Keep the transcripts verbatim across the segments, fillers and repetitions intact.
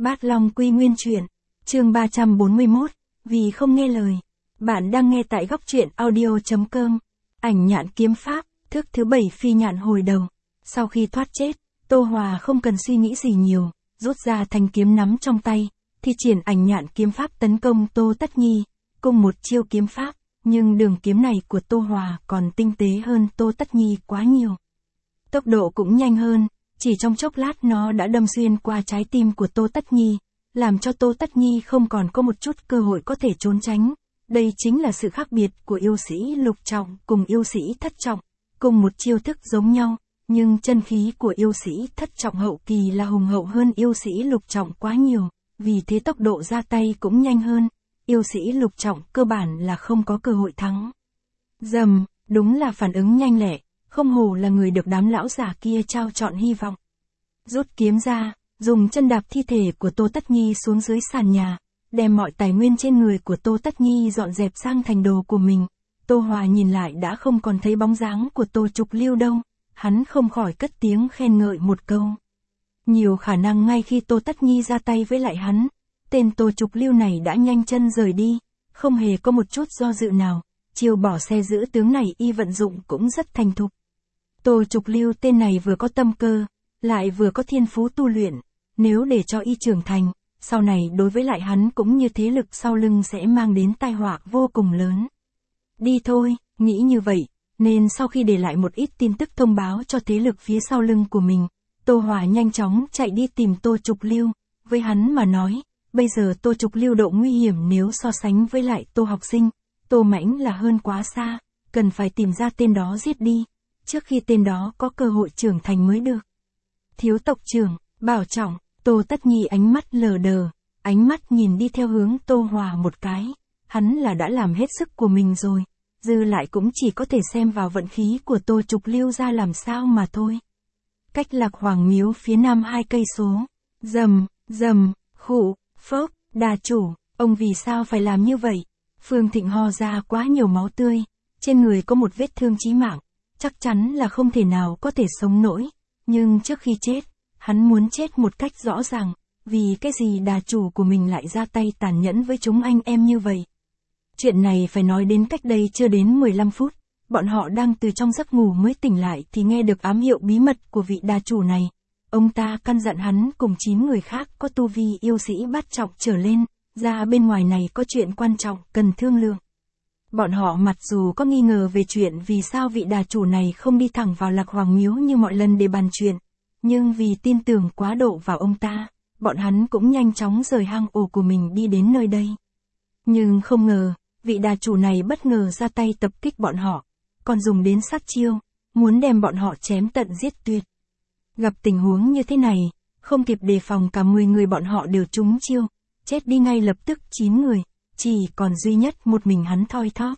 Bát Long Quy Nguyên Truyện, chương ba trăm bốn mươi mốt, vì không nghe lời. Bạn đang nghe tại góc truyện audio chấm com. Ảnh nhạn kiếm pháp, thức thứ bảy phi nhạn hồi đầu. Sau khi thoát chết, Tô Hòa không cần suy nghĩ gì nhiều, rút ra thanh kiếm nắm trong tay, thi triển ảnh nhạn kiếm pháp tấn công Tô Tất Nhi, cùng một chiêu kiếm pháp, nhưng đường kiếm này của Tô Hòa còn tinh tế hơn Tô Tất Nhi quá nhiều. Tốc độ cũng nhanh hơn, chỉ trong chốc lát nó đã đâm xuyên qua trái tim của Tô Tất Nhi, làm cho Tô Tất Nhi không còn có một chút cơ hội có thể trốn tránh. Đây chính là sự khác biệt của yêu sĩ lục trọng cùng yêu sĩ thất trọng, cùng một chiêu thức giống nhau, nhưng chân khí của yêu sĩ thất trọng hậu kỳ là hùng hậu hơn yêu sĩ lục trọng quá nhiều, vì thế tốc độ ra tay cũng nhanh hơn, yêu sĩ lục trọng cơ bản là không có cơ hội thắng. Dầm, đúng là phản ứng nhanh lẹ, không hổ là người được đám lão giả kia trao chọn hy vọng. Rút kiếm ra, dùng chân đạp thi thể của Tô Tất Nhi xuống dưới sàn nhà, đem mọi tài nguyên trên người của Tô Tất Nhi dọn dẹp sang thành đồ của mình. Tô Hòa nhìn lại đã không còn thấy bóng dáng của Tô Trục Lưu đâu, hắn không khỏi cất tiếng khen ngợi một câu. Nhiều khả năng ngay khi Tô Tất Nhi ra tay với lại hắn, tên Tô Trục Lưu này đã nhanh chân rời đi, không hề có một chút do dự nào, chiêu bỏ xe giữ tướng này y vận dụng cũng rất thành thục. Tô Trục Lưu tên này vừa có tâm cơ, lại vừa có thiên phú tu luyện, nếu để cho y trưởng thành, sau này đối với lại hắn cũng như thế lực sau lưng sẽ mang đến tai họa vô cùng lớn. Đi thôi, nghĩ như vậy, nên sau khi để lại một ít tin tức thông báo cho thế lực phía sau lưng của mình, Tô Hòa nhanh chóng chạy đi tìm Tô Trục Lưu, với hắn mà nói, bây giờ Tô Trục Lưu độ nguy hiểm nếu so sánh với lại Tô học sinh, Tô Mãnh là hơn quá xa, cần phải tìm ra tên đó giết đi, trước khi tên đó có cơ hội trưởng thành mới được. Thiếu tộc trưởng, bảo trọng. Tô Tất Nhi ánh mắt lờ đờ, ánh mắt nhìn đi theo hướng Tô Hòa một cái, hắn là đã làm hết sức của mình rồi, dư lại cũng chỉ có thể xem vào vận khí của Tô Trục Lưu ra làm sao mà thôi. Cách Lạc Hoàng Miếu phía nam hai cây số, rầm, rầm, khụ, phốc, đà chủ, ông vì sao phải làm như vậy? Phương Thịnh ho ra quá nhiều máu tươi, trên người có một vết thương chí mạng, chắc chắn là không thể nào có thể sống nổi, nhưng trước khi chết, hắn muốn chết một cách rõ ràng, vì cái gì đà chủ của mình lại ra tay tàn nhẫn với chúng anh em như vậy. Chuyện này phải nói đến cách đây chưa đến mười lăm phút, bọn họ đang từ trong giấc ngủ mới tỉnh lại thì nghe được ám hiệu bí mật của vị đà chủ này. Ông ta căn dặn hắn cùng chín người khác có tu vi yêu sĩ bát trọng trở lên, ra bên ngoài này có chuyện quan trọng cần thương lượng. Bọn họ mặc dù có nghi ngờ về chuyện vì sao vị đà chủ này không đi thẳng vào Lạc Hoàng Miếu như mọi lần để bàn chuyện, nhưng vì tin tưởng quá độ vào ông ta, bọn hắn cũng nhanh chóng rời hang ổ của mình đi đến nơi đây. Nhưng không ngờ, vị đà chủ này bất ngờ ra tay tập kích bọn họ, còn dùng đến sát chiêu, muốn đem bọn họ chém tận giết tuyệt. Gặp tình huống như thế này, không kịp đề phòng cả mười người bọn họ đều trúng chiêu, chết đi ngay lập tức chín người, chỉ còn duy nhất một mình hắn thoi thóp.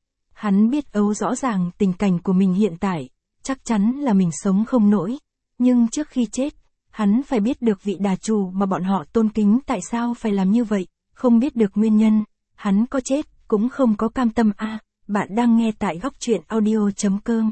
Hắn biết ấu rõ ràng tình cảnh của mình hiện tại, chắc chắn là mình sống không nổi. Nhưng trước khi chết, hắn phải biết được vị đà chủ mà bọn họ tôn kính tại sao phải làm như vậy, không biết được nguyên nhân, hắn có chết, cũng không có cam tâm a. À, bạn đang nghe tại góc truyện audio chấm com.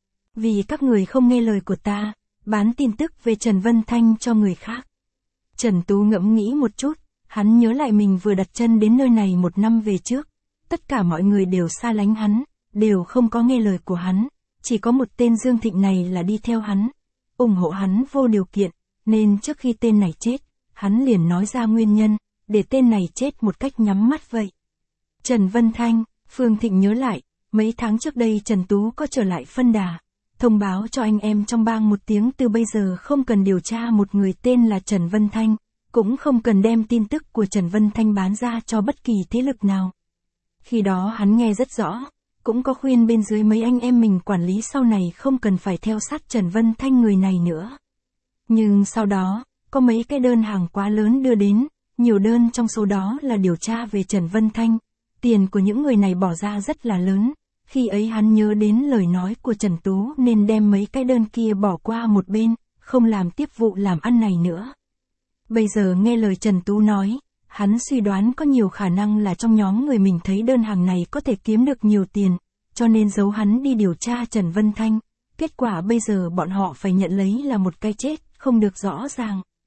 Vì các người không nghe lời của ta, bán tin tức về Trần Vân Thanh cho người khác. Trần Tú ngẫm nghĩ một chút, hắn nhớ lại mình vừa đặt chân đến nơi này một năm về trước, tất cả mọi người đều xa lánh hắn, đều không có nghe lời của hắn, chỉ có một tên Dương Thịnh này là đi theo hắn, ủng hộ hắn vô điều kiện, nên trước khi tên này chết, hắn liền nói ra nguyên nhân, để tên này chết một cách nhắm mắt vậy. Trần Vân Thanh, Phương Thịnh nhớ lại, mấy tháng trước đây Trần Tú có trở lại phân đà, thông báo cho anh em trong bang một tiếng từ bây giờ không cần điều tra một người tên là Trần Vân Thanh, cũng không cần đem tin tức của Trần Vân Thanh bán ra cho bất kỳ thế lực nào. Khi đó hắn nghe rất rõ, cũng có khuyên bên dưới mấy anh em mình quản lý sau này không cần phải theo sát Trần Vân Thanh người này nữa. Nhưng sau đó, có mấy cái đơn hàng quá lớn đưa đến, nhiều đơn trong số đó là điều tra về Trần Vân Thanh, tiền của những người này bỏ ra rất là lớn, khi ấy hắn nhớ đến lời nói của Trần Tú nên đem mấy cái đơn kia bỏ qua một bên, không làm tiếp vụ làm ăn này nữa. Bây giờ nghe lời Trần Tú nói, hắn suy đoán có nhiều khả năng là trong nhóm người mình thấy đơn hàng này có thể kiếm được nhiều tiền, cho nên giấu hắn đi điều tra Trần Vân Thanh. Kết quả bây giờ bọn họ phải nhận lấy là một cái chết, không được rõ ràng.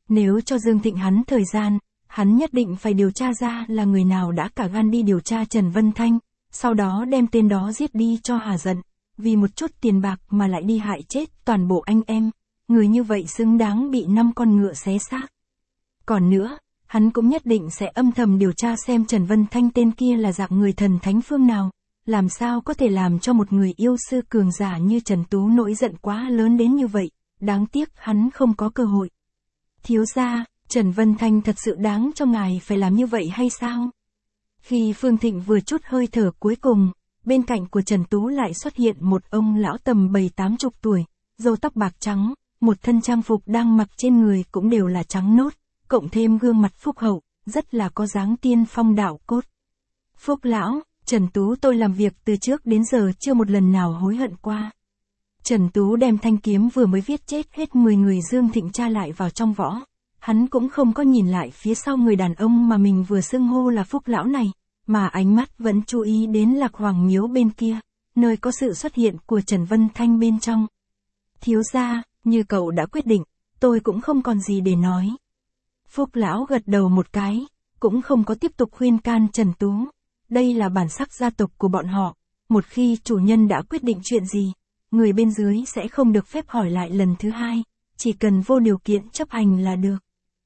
Nếu cho Dương Thịnh hắn thời gian, hắn nhất định phải điều tra ra là người nào đã cả gan đi điều tra Trần Vân Thanh, sau đó đem tên đó giết đi cho hà giận, vì một chút tiền bạc mà lại đi hại chết toàn bộ anh em, người như vậy xứng đáng bị năm con ngựa xé xác. Còn nữa, hắn cũng nhất định sẽ âm thầm điều tra xem Trần Vân Thanh tên kia là dạng người thần thánh phương nào, làm sao có thể làm cho một người yêu sư cường giả như Trần Tú nổi giận quá lớn đến như vậy, đáng tiếc hắn không có cơ hội. Thiếu gia, Trần Vân Thanh thật sự đáng cho ngài phải làm như vậy hay sao? Khi Phương Thịnh vừa chút hơi thở cuối cùng, bên cạnh của Trần Tú lại xuất hiện một ông lão tầm bảy tám chục tuổi, râu tóc bạc trắng, một thân trang phục đang mặc trên người cũng đều là trắng nốt, cộng thêm gương mặt phúc hậu, rất là có dáng tiên phong đạo cốt. Phúc lão, Trần Tú tôi làm việc từ trước đến giờ chưa một lần nào hối hận qua. Trần Tú đem thanh kiếm vừa mới viết chết hết mười người Dương Thịnh tra lại vào trong võ. Hắn cũng không có nhìn lại phía sau người đàn ông mà mình vừa xưng hô là Phúc lão này, mà ánh mắt vẫn chú ý đến Lạc Hoàng miếu bên kia, nơi có sự xuất hiện của Trần Vân Thanh bên trong. Thiếu gia, như cậu đã quyết định, tôi cũng không còn gì để nói. Phúc lão gật đầu một cái, cũng không có tiếp tục khuyên can Trần Tú. Đây là bản sắc gia tộc của bọn họ, một khi chủ nhân đã quyết định chuyện gì, người bên dưới sẽ không được phép hỏi lại lần thứ hai, chỉ cần vô điều kiện chấp hành là được.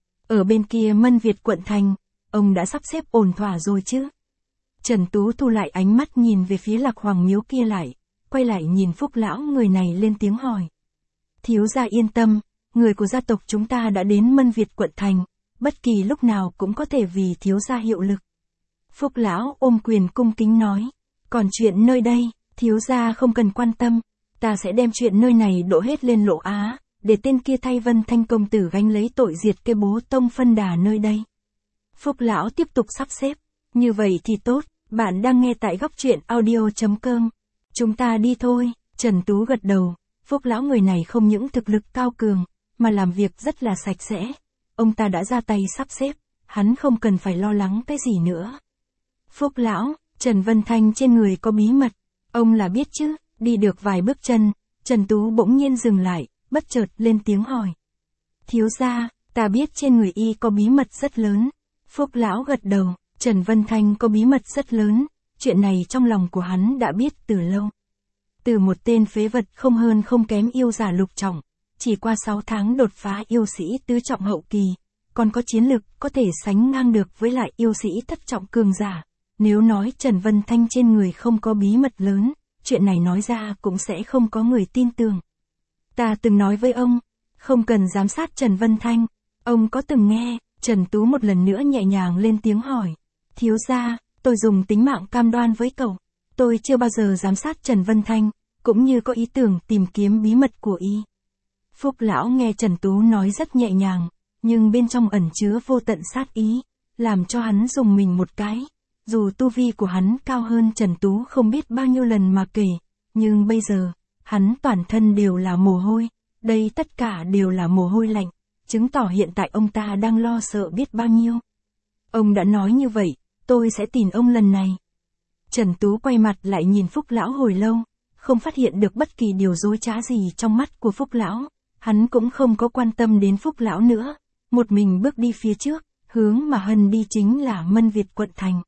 Ở bên kia Mân Việt quận thành, ông đã sắp xếp ổn thỏa rồi chứ? Trần Tú thu lại ánh mắt nhìn về phía Lạc Hoàng miếu kia lại, quay lại nhìn Phúc lão người này lên tiếng hỏi. Thiếu gia yên tâm, người của gia tộc chúng ta đã đến Mân Việt quận thành, bất kỳ lúc nào cũng có thể vì thiếu gia hiệu lực. Phúc lão ôm quyền cung kính nói, còn chuyện nơi đây, thiếu gia không cần quan tâm, ta sẽ đem chuyện nơi này đổ hết lên Lộ Á, để tên kia thay Vân Thanh công tử gánh lấy tội diệt cái bố tông phân đà nơi đây. Phúc lão tiếp tục sắp xếp, như vậy thì tốt, bạn đang nghe tại góc truyện audio chấm com. Chúng ta đi thôi, Trần Tú gật đầu, Phúc lão người này không những thực lực cao cường, mà làm việc rất là sạch sẽ. Ông ta đã ra tay sắp xếp, hắn không cần phải lo lắng cái gì nữa. Phúc lão, Trần Vân Thanh trên người có bí mật, ông là biết chứ? Đi được vài bước chân, Trần Tú bỗng nhiên dừng lại, bất chợt lên tiếng hỏi. Thiếu gia, ta biết trên người y có bí mật rất lớn. Phúc lão gật đầu, Trần Vân Thanh có bí mật rất lớn, chuyện này trong lòng của hắn đã biết từ lâu. Từ một tên phế vật không hơn không kém yêu giả lục trọng, chỉ qua sáu tháng đột phá yêu sĩ tứ trọng hậu kỳ, còn có chiến lực có thể sánh ngang được với lại yêu sĩ thất trọng cường giả. Nếu nói Trần Vân Thanh trên người không có bí mật lớn, chuyện này nói ra cũng sẽ không có người tin tưởng. Ta từng nói với ông, không cần giám sát Trần Vân Thanh, ông có từng nghe? Trần Tú một lần nữa nhẹ nhàng lên tiếng hỏi. Thiếu gia, tôi dùng tính mạng cam đoan với cậu, tôi chưa bao giờ giám sát Trần Vân Thanh, cũng như có ý tưởng tìm kiếm bí mật của y. Phúc lão nghe Trần Tú nói rất nhẹ nhàng, nhưng bên trong ẩn chứa vô tận sát ý, làm cho hắn dùng mình một cái. Dù tu vi của hắn cao hơn Trần Tú không biết bao nhiêu lần mà kể, nhưng bây giờ, hắn toàn thân đều là mồ hôi, đây tất cả đều là mồ hôi lạnh, chứng tỏ hiện tại ông ta đang lo sợ biết bao nhiêu. Ông đã nói như vậy, tôi sẽ tìm ông lần này. Trần Tú quay mặt lại nhìn Phúc lão hồi lâu, không phát hiện được bất kỳ điều dối trá gì trong mắt của Phúc lão, hắn cũng không có quan tâm đến Phúc lão nữa, một mình bước đi phía trước, hướng mà Hân đi chính là Mân Việt quận thành.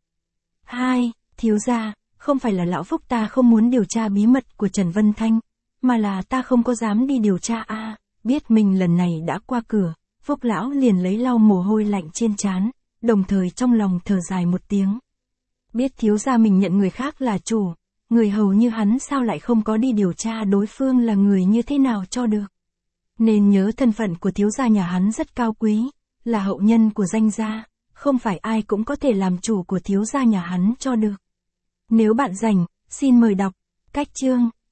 Hai, thiếu gia, không phải là lão Phúc ta không muốn điều tra bí mật của Trần Vân Thanh, mà là ta không có dám đi điều tra a. À, biết mình lần này đã qua cửa, Phúc lão liền lấy lau mồ hôi lạnh trên trán, đồng thời trong lòng thở dài một tiếng. Biết thiếu gia mình nhận người khác là chủ, người hầu như hắn sao lại không có đi điều tra đối phương là người như thế nào cho được. Nên nhớ thân phận của thiếu gia nhà hắn rất cao quý, là hậu nhân của danh gia, không phải ai cũng có thể làm chủ của thiếu gia nhà hắn cho được. Nếu bạn rảnh, xin mời đọc cách chương.